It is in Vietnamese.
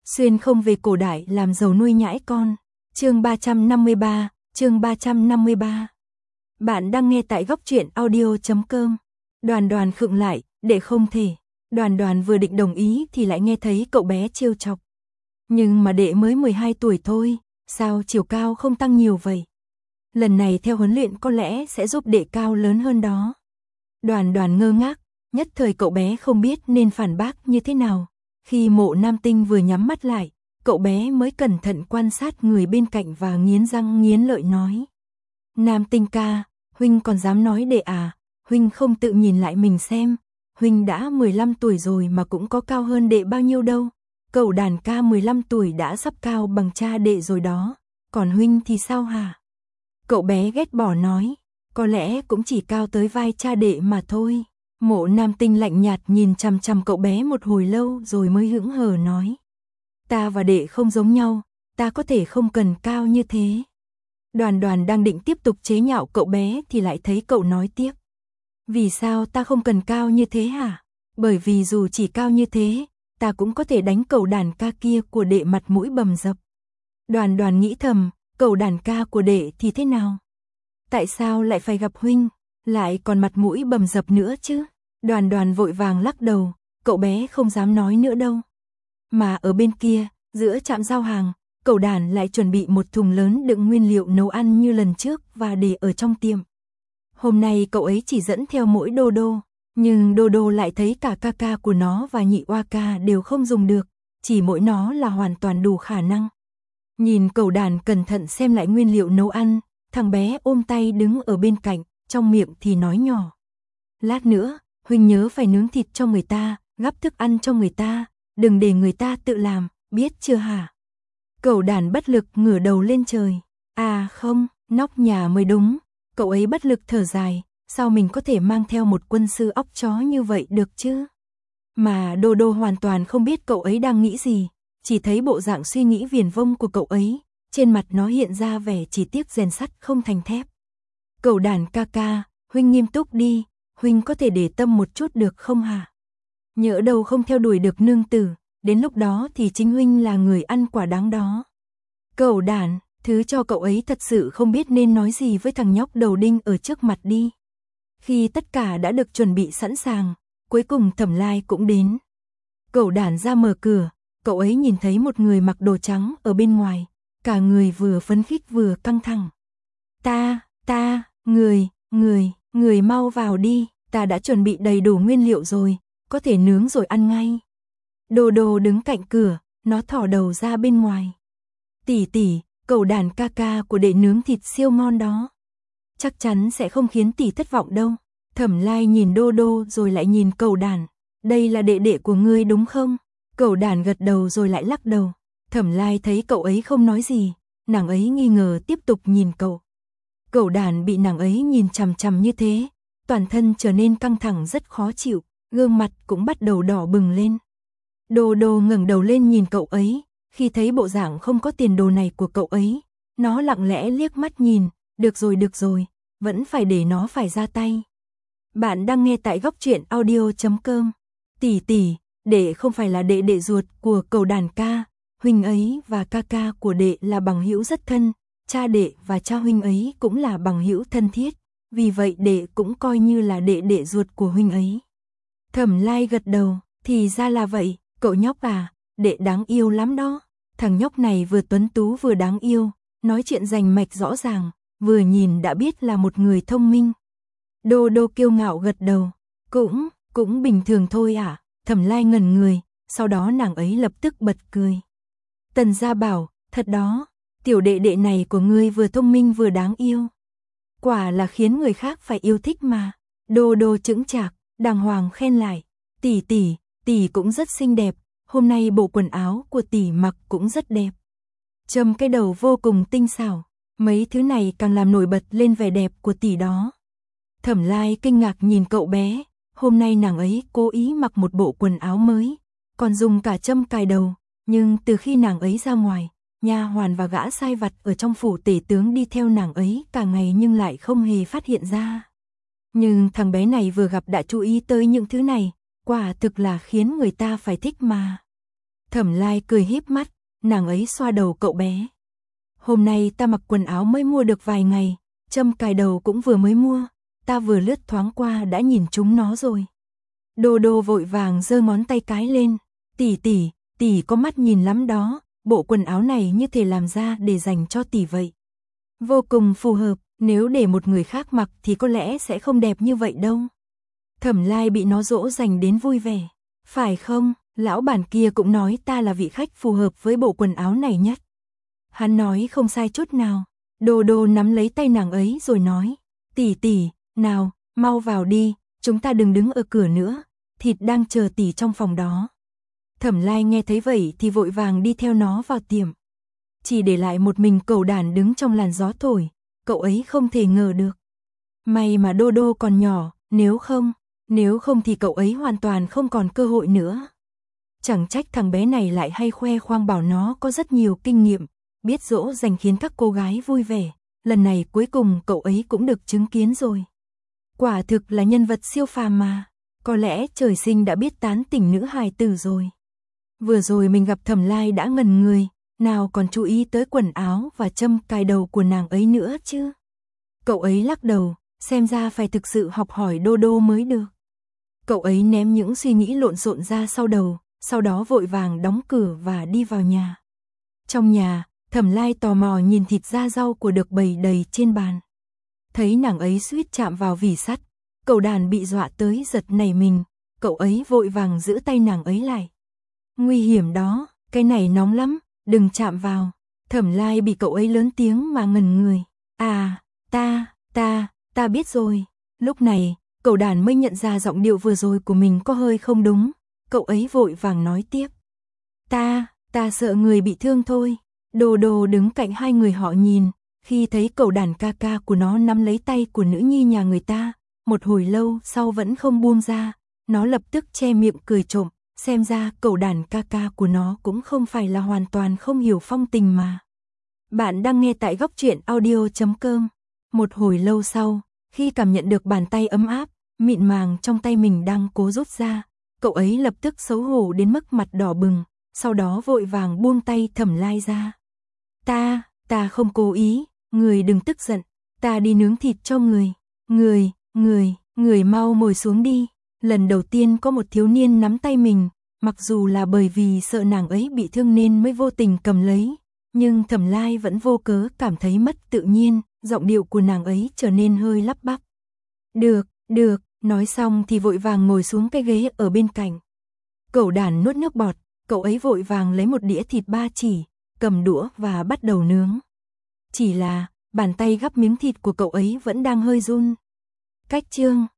Xuyên không về cổ đại làm giàu nuôi nhãi con. Chương 353. Bạn đang nghe tại góc truyện audio.com. Đoàn khựng lại, để không thể. Đoàn vừa định đồng ý thì lại nghe thấy cậu bé trêu chọc. Nhưng mà đệ mới 12 tuổi thôi, sao chiều cao không tăng nhiều vậy? Lần này theo huấn luyện có lẽ sẽ giúp đệ cao lớn hơn đó. Đoàn ngơ ngác, nhất thời cậu bé không biết nên phản bác như thế nào. Khi Mộ Nam Tinh vừa nhắm mắt lại, cậu bé mới cẩn thận quan sát người bên cạnh và nghiến răng nghiến lợi nói. Nam Tinh ca, huynh còn dám nói đệ à, huynh không tự nhìn lại mình xem, huynh đã 15 tuổi rồi mà cũng có cao hơn đệ bao nhiêu đâu, cậu đàn ca 15 tuổi đã sắp cao bằng cha đệ rồi đó, còn huynh thì sao hả? Cậu bé ghét bỏ nói, có lẽ cũng chỉ cao tới vai cha đệ mà thôi. Mộ Nam Tinh lạnh nhạt nhìn chằm chằm cậu bé một hồi lâu rồi mới hững hờ nói. Ta và đệ không giống nhau, ta có thể không cần cao như thế. Đoàn đang định tiếp tục chế nhạo cậu bé thì lại thấy cậu nói tiếp. Vì sao ta không cần cao như thế hả? Bởi vì dù chỉ cao như thế, ta cũng có thể đánh cậu đàn ca kia của đệ mặt mũi bầm dập. Đoàn nghĩ thầm, cậu đàn ca của đệ thì thế nào? Tại sao lại phải gặp huynh? Lại còn mặt mũi bầm dập nữa chứ? Đoàn vội vàng lắc đầu, cậu bé không dám nói nữa đâu. Mà ở bên kia, giữa trạm giao hàng, cậu đàn lại chuẩn bị một thùng lớn đựng nguyên liệu nấu ăn như lần trước và để ở trong tiệm. Hôm nay cậu ấy chỉ dẫn theo mỗi Đô, nhưng Đô lại thấy cả ca của nó và nhị oa ca đều không dùng được, chỉ mỗi nó là hoàn toàn đủ khả năng. Nhìn cậu đàn cẩn thận xem lại nguyên liệu nấu ăn, thằng bé ôm tay đứng ở bên cạnh, trong miệng thì nói nhỏ. Lát nữa, huynh nhớ phải nướng thịt cho người ta, gắp thức ăn cho người ta, đừng để người ta tự làm, biết chưa hả? Cậu đàn bất lực ngửa đầu lên trời. À không, nóc nhà mới đúng. Cậu ấy bất lực thở dài, sao mình có thể mang theo một quân sư óc chó như vậy được chứ? Mà Đô hoàn toàn không biết cậu ấy đang nghĩ gì, chỉ thấy bộ dạng suy nghĩ viển vông của cậu ấy, trên mặt nó hiện ra vẻ chỉ tiếc rèn sắt không thành thép. Cậu đàn ca, huynh nghiêm túc đi, huynh có thể để tâm một chút được không hả? Nhỡ đâu không theo đuổi được nương tử, đến lúc đó thì chính huynh là người ăn quả đáng đó. Cậu đàn, thứ cho cậu ấy thật sự không biết nên nói gì với thằng nhóc đầu đinh ở trước mặt đi. Khi tất cả đã được chuẩn bị sẵn sàng, cuối cùng Thẩm Lai cũng đến. Cậu đàn ra mở cửa, cậu ấy nhìn thấy một người mặc đồ trắng ở bên ngoài, cả người vừa phấn khích vừa căng thẳng. Người mau vào đi, ta đã chuẩn bị đầy đủ nguyên liệu rồi, có thể nướng rồi ăn ngay. Đô đứng cạnh cửa, nó thò đầu ra bên ngoài. Tỷ, cậu đàn ca của đệ nướng thịt siêu ngon đó. Chắc chắn sẽ không khiến tỷ thất vọng đâu. Thẩm Lai nhìn Đô rồi lại nhìn cậu đàn. Đây là đệ của ngươi đúng không? Cậu đàn gật đầu rồi lại lắc đầu. Thẩm Lai thấy cậu ấy không nói gì, nàng ấy nghi ngờ tiếp tục nhìn cậu. Cậu đàn bị nàng ấy nhìn chằm chằm như thế, toàn thân trở nên căng thẳng rất khó chịu, gương mặt cũng bắt đầu đỏ bừng lên. Đô ngẩng đầu lên nhìn cậu ấy, khi thấy bộ dạng không có tiền đồ này của cậu ấy, nó lặng lẽ liếc mắt nhìn, được rồi, vẫn phải để nó phải ra tay. Bạn đang nghe tại góc truyện audio.com. Tỷ, đệ không phải là đệ ruột của cậu đàn ca, huynh ấy và ca của đệ là bằng hữu rất thân, cha đệ và cha huynh ấy cũng là bằng hữu thân thiết, vì vậy đệ cũng coi như là đệ ruột của huynh ấy. Thẩm Lai gật đầu, thì ra là vậy, cậu nhóc à, đệ đáng yêu lắm đó. Thằng nhóc này vừa tuấn tú vừa đáng yêu, nói chuyện rành mạch rõ ràng, vừa nhìn đã biết là một người thông minh. Đô kiêu ngạo gật đầu, cũng bình thường thôi à. Thẩm Lai ngẩn người, sau đó nàng ấy lập tức bật cười. Tần Gia bảo, thật đó, tiểu đệ này của ngươi vừa thông minh vừa đáng yêu. Quả là khiến người khác phải yêu thích mà. Đô chững chạc, đàng hoàng khen lại. Tỷ cũng rất xinh đẹp, hôm nay bộ quần áo của tỷ mặc cũng rất đẹp. Châm cái đầu vô cùng tinh xảo, mấy thứ này càng làm nổi bật lên vẻ đẹp của tỷ đó. Thẩm Lai kinh ngạc nhìn cậu bé, hôm nay nàng ấy cố ý mặc một bộ quần áo mới, còn dùng cả châm cài đầu, nhưng từ khi nàng ấy ra ngoài, nha hoàn và gã sai vặt ở trong phủ tể tướng đi theo nàng ấy cả ngày nhưng lại không hề phát hiện ra. Nhưng thằng bé này vừa gặp đã chú ý tới những thứ này, quả thực là khiến người ta phải thích mà. Thẩm Lai cười híp mắt, nàng ấy xoa đầu cậu bé. Hôm nay ta mặc quần áo mới mua được vài ngày, châm cài đầu cũng vừa mới mua, ta vừa lướt thoáng qua đã nhìn chúng nó rồi. Đô Đô vội vàng giơ ngón tay cái lên, tỷ tỷ, tỷ có mắt nhìn lắm đó, bộ quần áo này như thể làm ra để dành cho tỷ vậy. Vô cùng phù hợp, nếu để một người khác mặc thì có lẽ sẽ không đẹp như vậy đâu. Thẩm Lai bị nó dỗ dành đến vui vẻ. Phải không, lão bản kia cũng nói ta là vị khách phù hợp với bộ quần áo này nhất. Hắn nói không sai chút nào. Đô Đô nắm lấy tay nàng ấy rồi nói, tỷ tỷ, nào, mau vào đi, chúng ta đừng đứng ở cửa nữa, thịt đang chờ tỷ trong phòng đó. Thẩm Lai nghe thấy vậy thì vội vàng đi theo nó vào tiệm. Chỉ để lại một mình Cẩu Đản đứng trong làn gió thổi, cậu ấy không thể ngờ được. May mà Đô Đô còn nhỏ, nếu không thì cậu ấy hoàn toàn không còn cơ hội nữa. Chẳng trách thằng bé này lại hay khoe khoang bảo nó có rất nhiều kinh nghiệm, biết dỗ dành khiến các cô gái vui vẻ, lần này cuối cùng cậu ấy cũng được chứng kiến rồi. Quả thực là nhân vật siêu phàm mà, có lẽ trời sinh đã biết tán tỉnh nữ hài tử rồi. Vừa rồi mình gặp Thẩm Lai đã ngẩn người, nào còn chú ý tới quần áo và châm cài đầu của nàng ấy nữa chứ. Cậu ấy lắc đầu, xem ra phải thực sự học hỏi Đô Đô mới được. Cậu ấy ném những suy nghĩ lộn xộn ra sau đầu, sau đó vội vàng đóng cửa và đi vào nhà. Trong nhà, Thẩm Lai tò mò nhìn thịt da rau của được bày đầy trên bàn. Thấy nàng ấy suýt chạm vào vỉ sắt, Cẩu Đản bị dọa tới giật nảy mình, cậu ấy vội vàng giữ tay nàng ấy lại. Nguy hiểm đó, cái này nóng lắm, đừng chạm vào. Thẩm Lai bị cậu ấy lớn tiếng mà ngẩn người. À, ta biết rồi. Lúc này, Cẩu Đản mới nhận ra giọng điệu vừa rồi của mình có hơi không đúng. Cậu ấy vội vàng nói tiếp. Ta sợ người bị thương thôi. Đô Đô đứng cạnh hai người họ nhìn, khi thấy Cẩu Đản ca ca của nó nắm lấy tay của nữ nhi nhà người ta, một hồi lâu sau vẫn không buông ra, nó lập tức che miệng cười trộm, xem ra Cẩu Đản ca ca của nó cũng không phải là hoàn toàn không hiểu phong tình mà. Bạn đang nghe tại Góc Truyện Audio.com. Một hồi lâu sau, khi cảm nhận được bàn tay ấm áp, mịn màng trong tay mình đang cố rút ra, cậu ấy lập tức xấu hổ đến mức mặt đỏ bừng, sau đó vội vàng buông tay Thẩm Lai ra. Ta không cố ý, người đừng tức giận, ta đi nướng thịt cho người. Người mau ngồi xuống đi. Lần đầu tiên có một thiếu niên nắm tay mình, mặc dù là bởi vì sợ nàng ấy bị thương nên mới vô tình cầm lấy, nhưng Thẩm Lai vẫn vô cớ cảm thấy mất tự nhiên, giọng điệu của nàng ấy trở nên hơi lắp bắp. Được, nói xong thì vội vàng ngồi xuống cái ghế ở bên cạnh. Cẩu Đản nuốt nước bọt, cậu ấy vội vàng lấy một đĩa thịt ba chỉ, cầm đũa và bắt đầu nướng. Chỉ là, bàn tay gắp miếng thịt của cậu ấy vẫn đang hơi run. Cách chương